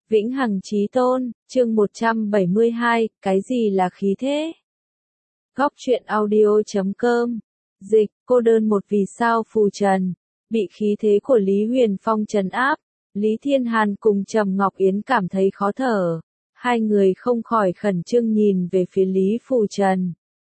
Vĩnh hằng chí tôn, chương 172, cái gì là khí thế? Góc truyện audio.com. Dịch, cô đơn một vì sao phù trần, bị khí thế của Lý Huyền Phong trấn áp. Lý Thiên Hàn cùng Trầm Ngọc Yến cảm thấy khó thở. Hai người không khỏi khẩn trương nhìn về phía Lý Phù Trần.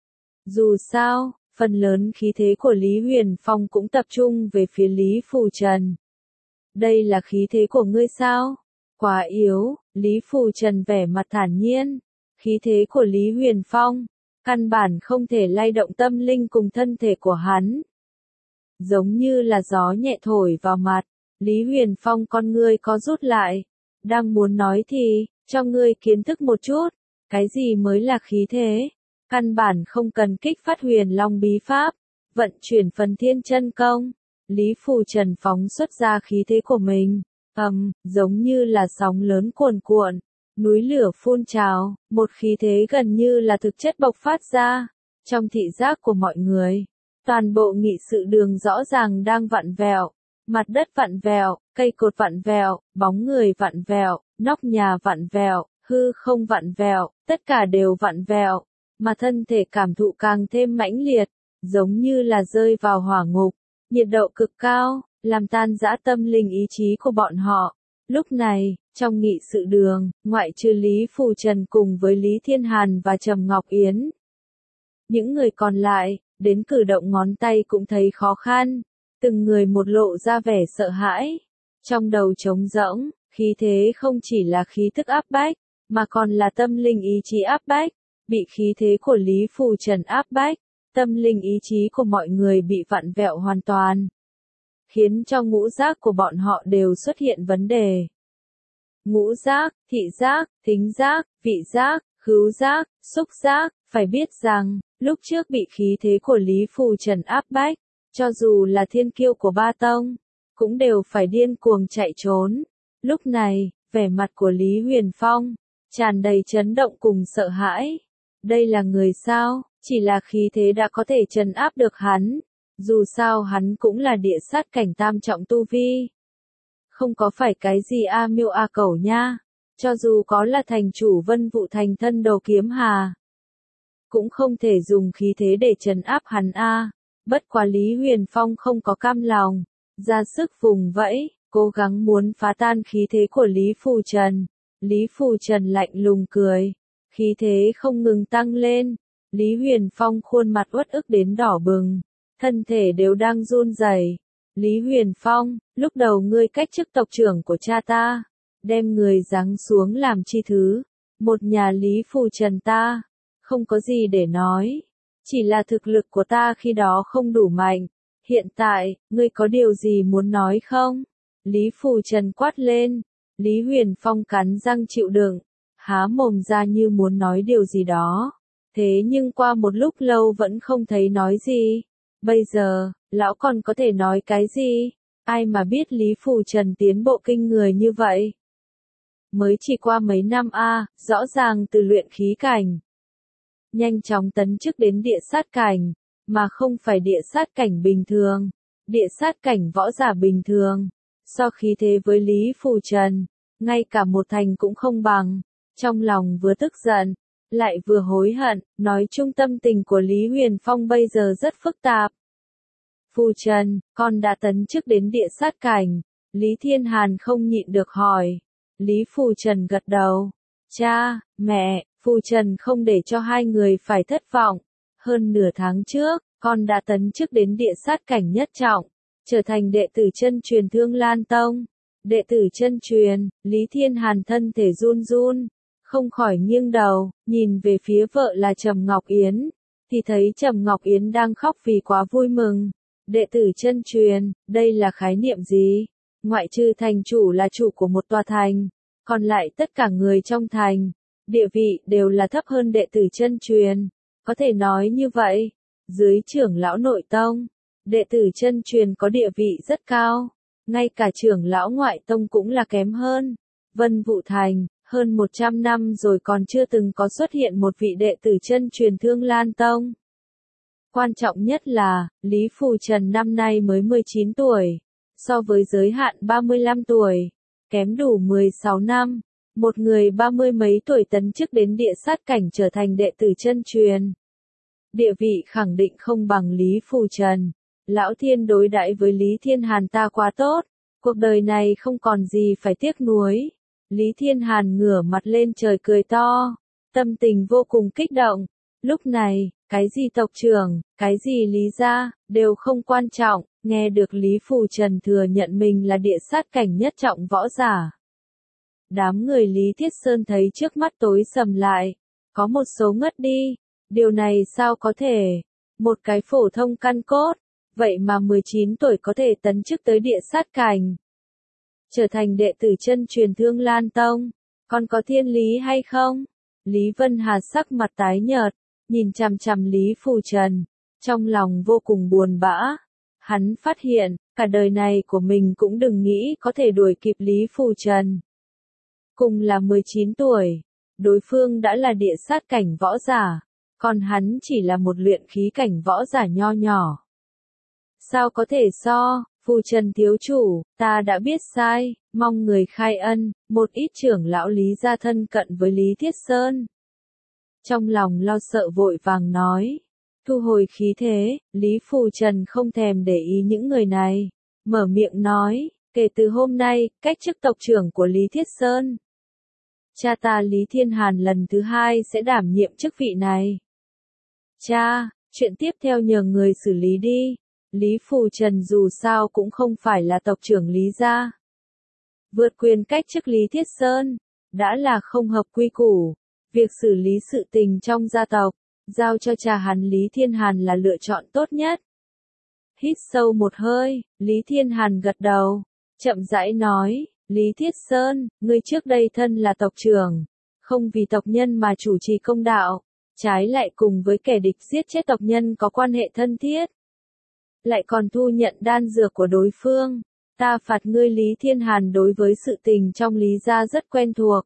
Dù sao, phần lớn khí thế của Lý Huyền Phong cũng tập trung về phía Lý Phù Trần. Đây là khí thế của ngươi sao? Quá yếu, Lý Phù Trần vẻ mặt thản nhiên. Khí thế của Lý Huyền Phong, căn bản không thể lay động tâm linh cùng thân thể của hắn. Giống như là gió nhẹ thổi vào mặt, Lý Huyền Phong con ngươi có rút lại. Đang muốn nói thì, cho ngươi kiến thức một chút, cái gì mới là khí thế. Căn bản không cần kích phát Huyền Long bí pháp, vận chuyển phần thiên chân công. Lý Phù Trần phóng xuất ra khí thế của mình, giống như là sóng lớn cuồn cuộn, núi lửa phun trào, một khí thế gần như là thực chất bộc phát ra. Trong thị giác của mọi người, toàn bộ nghị sự đường rõ ràng đang vặn vẹo, mặt đất vặn vẹo, cây cột vặn vẹo, bóng người vặn vẹo, nóc nhà vặn vẹo, hư không vặn vẹo, tất cả đều vặn vẹo, mà thân thể cảm thụ càng thêm mãnh liệt, giống như là rơi vào hỏa ngục, nhiệt độ cực cao, làm tan rã tâm linh ý chí của bọn họ. Lúc này, trong nghị sự đường, ngoại trừ Lý Phù Trần cùng với Lý Thiên Hàn và Trầm Ngọc Yến, những người còn lại, đến cử động ngón tay cũng thấy khó khăn, từng người một lộ ra vẻ sợ hãi. Trong đầu trống rỗng, khí thế không chỉ là khí thức áp bách, mà còn là tâm linh ý chí áp bách, bị khí thế của Lý Phù Trần áp bách, tâm linh ý chí của mọi người bị vặn vẹo hoàn toàn, khiến cho ngũ giác của bọn họ đều xuất hiện vấn đề. Ngũ giác, thị giác, thính giác, vị giác, khứu giác, xúc giác, phải biết rằng, lúc trước bị khí thế của Lý Phù Trần áp bách, cho dù là thiên kiêu của ba tông, cũng đều phải điên cuồng chạy trốn. Lúc này, vẻ mặt của Lý Huyền Phong, tràn đầy chấn động cùng sợ hãi. Đây là người sao, chỉ là khí thế đã có thể trấn áp được hắn. Dù sao hắn cũng là địa sát cảnh tam trọng tu vi. Không có phải cái gì A Miêu A Cẩu nha. Cho dù có là thành chủ Vân Vụ Thành thân đồ kiếm hà, cũng không thể dùng khí thế để trấn áp hắn a. Bất quá Lý Huyền Phong không có cam lòng, ra sức vùng vẫy, cố gắng muốn phá tan khí thế của Lý Phù Trần. Lý Phù Trần lạnh lùng cười, khí thế không ngừng tăng lên. Lý Huyền Phong khuôn mặt uất ức đến đỏ bừng, thân thể đều đang run rẩy. Lý Huyền Phong, lúc đầu ngươi cách chức tộc trưởng của cha ta, đem người giáng xuống làm chi thứ, một nhà Lý Phù Trần ta, không có gì để nói, chỉ là thực lực của ta khi đó không đủ mạnh. Hiện tại, ngươi có điều gì muốn nói không? Lý Phù Trần quát lên. Lý Huyền Phong cắn răng chịu đựng, há mồm ra như muốn nói điều gì đó. Thế nhưng qua một lúc lâu vẫn không thấy nói gì. Bây giờ, lão còn có thể nói cái gì? Ai mà biết Lý Phù Trần tiến bộ kinh người như vậy? Mới chỉ qua mấy năm rõ ràng từ luyện khí cảnh, nhanh chóng tấn chức đến địa sát cảnh, mà không phải địa sát cảnh bình thường, địa sát cảnh võ giả bình thường. So khí thế với Lý Phù Trần, ngay cả một thành cũng không bằng. Trong lòng vừa tức giận, lại vừa hối hận, nói chung tâm tình của Lý Huyền Phong bây giờ rất phức tạp. Phù Trần, con đã tấn chức đến địa sát cảnh. Lý Thiên Hàn không nhịn được hỏi. Lý Phù Trần gật đầu. Cha, mẹ, Phù Trần không để cho hai người phải thất vọng. Hơn nửa tháng trước, con đã tấn chức đến địa sát cảnh nhất trọng, trở thành đệ tử chân truyền Thương Lan Tông. Đệ tử chân truyền, Lý Thiên Hàn thân thể run run, không khỏi nghiêng đầu, nhìn về phía vợ là Trầm Ngọc Yến, thì thấy Trầm Ngọc Yến đang khóc vì quá vui mừng. Đệ tử chân truyền, đây là khái niệm gì? Ngoại trừ thành chủ là chủ của một tòa thành, còn lại tất cả người trong thành, địa vị đều là thấp hơn đệ tử chân truyền. Có thể nói như vậy, dưới trưởng lão nội tông, đệ tử chân truyền có địa vị rất cao, ngay cả trưởng lão ngoại tông cũng là kém hơn. Vân Vụ Thành, hơn 100 năm rồi còn chưa từng có xuất hiện một vị đệ tử chân truyền Thương Lan Tông. Quan trọng nhất là, Lý Phù Trần năm nay mới 19 tuổi, so với giới hạn 35 tuổi, kém đủ 16 năm. Một người 30 mấy tuổi tấn chức đến địa sát cảnh trở thành đệ tử chân truyền. Địa vị khẳng định không bằng Lý Phù Trần. Lão Thiên đối đãi với Lý Thiên Hàn ta quá tốt, cuộc đời này không còn gì phải tiếc nuối. Lý Thiên Hàn ngửa mặt lên trời cười to, tâm tình vô cùng kích động. Lúc này, cái gì tộc trưởng, cái gì Lý gia, đều không quan trọng, nghe được Lý Phù Trần thừa nhận mình là địa sát cảnh nhất trọng võ giả. Đám người Lý Thiết Sơn thấy trước mắt tối sầm lại, có một số ngất đi, điều này sao có thể, một cái phổ thông căn cốt, vậy mà 19 tuổi có thể tấn chức tới địa sát cảnh. Trở thành đệ tử chân truyền Thương Lan Tông, còn có thiên lý hay không? Lý Vân Hà sắc mặt tái nhợt, nhìn chằm chằm Lý Phù Trần, trong lòng vô cùng buồn bã. Hắn phát hiện, cả đời này của mình cũng đừng nghĩ có thể đuổi kịp Lý Phù Trần. Cùng là 19 tuổi, đối phương đã là địa sát cảnh võ giả, còn hắn chỉ là một luyện khí cảnh võ giả nho nhỏ. Sao có thể so, Phù Trần thiếu chủ, ta đã biết sai, mong người khai ân, một ít trưởng lão Lý gia thân cận với Lý Thiết Sơn. Trong lòng lo sợ vội vàng nói, thu hồi khí thế, Lý Phù Trần không thèm để ý những người này, mở miệng nói, kể từ hôm nay, cách chức tộc trưởng của Lý Thiết Sơn. Cha ta Lý Thiên Hàn lần thứ 2 sẽ đảm nhiệm chức vị này. Cha, chuyện tiếp theo nhờ người xử lý đi. Lý Phù Trần dù sao cũng không phải là tộc trưởng Lý gia. Vượt quyền cách chức Lý Thiết Sơn, đã là không hợp quy củ. Việc xử lý sự tình trong gia tộc, giao cho cha hắn Lý Thiên Hàn là lựa chọn tốt nhất. Hít sâu một hơi, Lý Thiên Hàn gật đầu, chậm rãi nói, Lý Thiết Sơn, ngươi trước đây thân là tộc trưởng, không vì tộc nhân mà chủ trì công đạo, trái lại cùng với kẻ địch giết chết tộc nhân có quan hệ thân thiết. Lại còn thu nhận đan dược của đối phương, ta phạt ngươi Lý Thiên Hàn đối với sự tình trong Lý gia rất quen thuộc.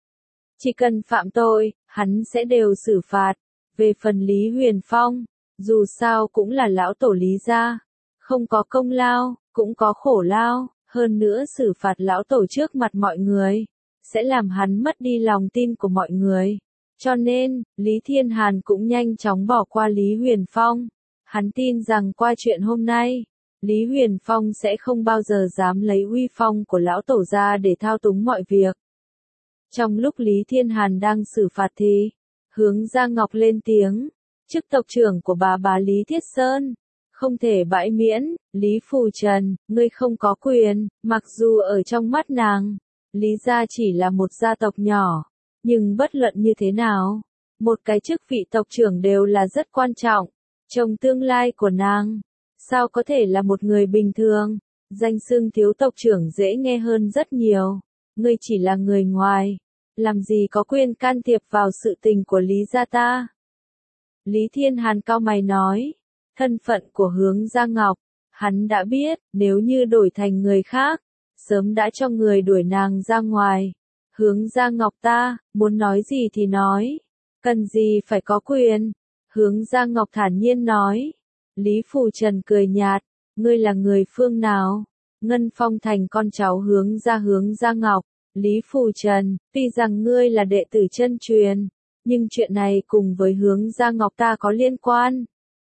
Chỉ cần phạm tội, hắn sẽ đều xử phạt. Về phần Lý Huyền Phong, dù sao cũng là lão tổ Lý gia, không có công lao, cũng có khổ lao, hơn nữa xử phạt lão tổ trước mặt mọi người, sẽ làm hắn mất đi lòng tin của mọi người. Cho nên, Lý Thiên Hàn cũng nhanh chóng bỏ qua Lý Huyền Phong. Hắn tin rằng qua chuyện hôm nay, Lý Huyền Phong sẽ không bao giờ dám lấy uy phong của lão tổ ra để thao túng mọi việc. Trong lúc Lý Thiên Hàn đang xử phạt thì, Hướng Giang Ngọc lên tiếng, chức tộc trưởng của bà Lý Thiết Sơn, không thể bãi miễn, Lý Phù Trần, ngươi không có quyền, mặc dù ở trong mắt nàng, Lý gia chỉ là một gia tộc nhỏ, nhưng bất luận như thế nào, một cái chức vị tộc trưởng đều là rất quan trọng, trong tương lai của nàng, sao có thể là một người bình thường, danh xưng thiếu tộc trưởng dễ nghe hơn rất nhiều, ngươi chỉ là người ngoài, làm gì có quyền can thiệp vào sự tình của Lý gia ta. Lý Thiên Hàn cau mày nói, thân phận của Hướng Giang Ngọc, hắn đã biết, nếu như đổi thành người khác, sớm đã cho người đuổi nàng ra ngoài. Hướng Giang Ngọc ta, muốn nói gì thì nói, cần gì phải có quyền. Hướng Giang Ngọc thản nhiên nói. Lý Phù Trần cười nhạt, ngươi là người phương nào? Ngân Phong Thành con cháu Hướng Giang Ngọc. Lý Phù Trần, tuy rằng ngươi là đệ tử chân truyền, nhưng chuyện này cùng với Hướng Giang Ngọc ta có liên quan.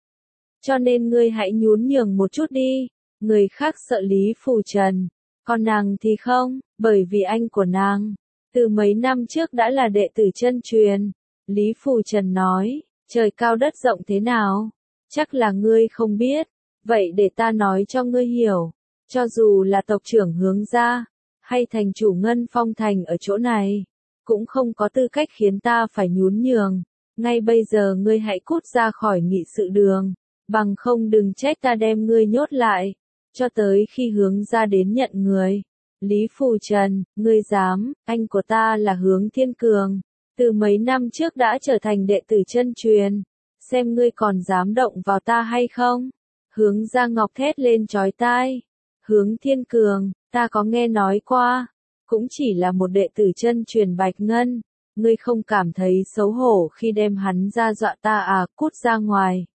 Cho nên ngươi hãy nhún nhường một chút đi. Người khác sợ Lý Phù Trần, còn nàng thì không, bởi vì anh của nàng, từ mấy năm trước đã là đệ tử chân truyền. Lý Phù Trần nói, trời cao đất rộng thế nào? Chắc là ngươi không biết, vậy để ta nói cho ngươi hiểu. Cho dù là tộc trưởng Hướng gia, hay thành chủ Ngân Phong Thành ở chỗ này, cũng không có tư cách khiến ta phải nhún nhường. Ngay bây giờ ngươi hãy cút ra khỏi nghị sự đường, bằng không đừng trách ta đem ngươi nhốt lại, cho tới khi Hướng gia đến nhận người. Lý Phù Trần, ngươi dám, anh của ta là Hướng Thiên Cường, từ mấy năm trước đã trở thành đệ tử chân truyền, xem ngươi còn dám động vào ta hay không? Hướng Giang Ngọc thét lên chói tai. Hướng Thiên Cường, ta có nghe nói qua, cũng chỉ là một đệ tử chân truyền Bạch Ngân, ngươi không cảm thấy xấu hổ khi đem hắn ra dọa ta à, cút ra ngoài.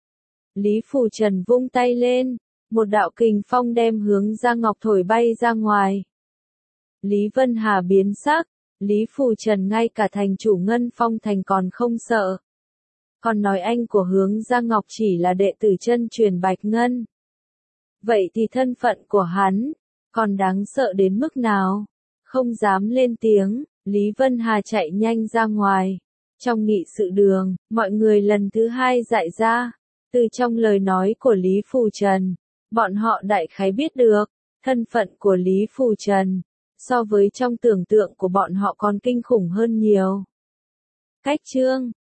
Lý Phù Trần vung tay lên, một đạo kình phong đem Hướng Giang Ngọc thổi bay ra ngoài. Lý Vân Hà biến sắc, Lý Phù Trần ngay cả thành chủ Ngân Phong Thành còn không sợ. Còn nói anh của Hướng Giang Ngọc chỉ là đệ tử chân truyền Bạch Ngân. Vậy thì thân phận của hắn, còn đáng sợ đến mức nào? Không dám lên tiếng, Lý Vân Hà chạy nhanh ra ngoài. Trong nghị sự đường, mọi người lần thứ hai dại ra. Từ trong lời nói của Lý Phù Trần, bọn họ đại khái biết được, thân phận của Lý Phù Trần, so với trong tưởng tượng của bọn họ còn kinh khủng hơn nhiều. Cách chương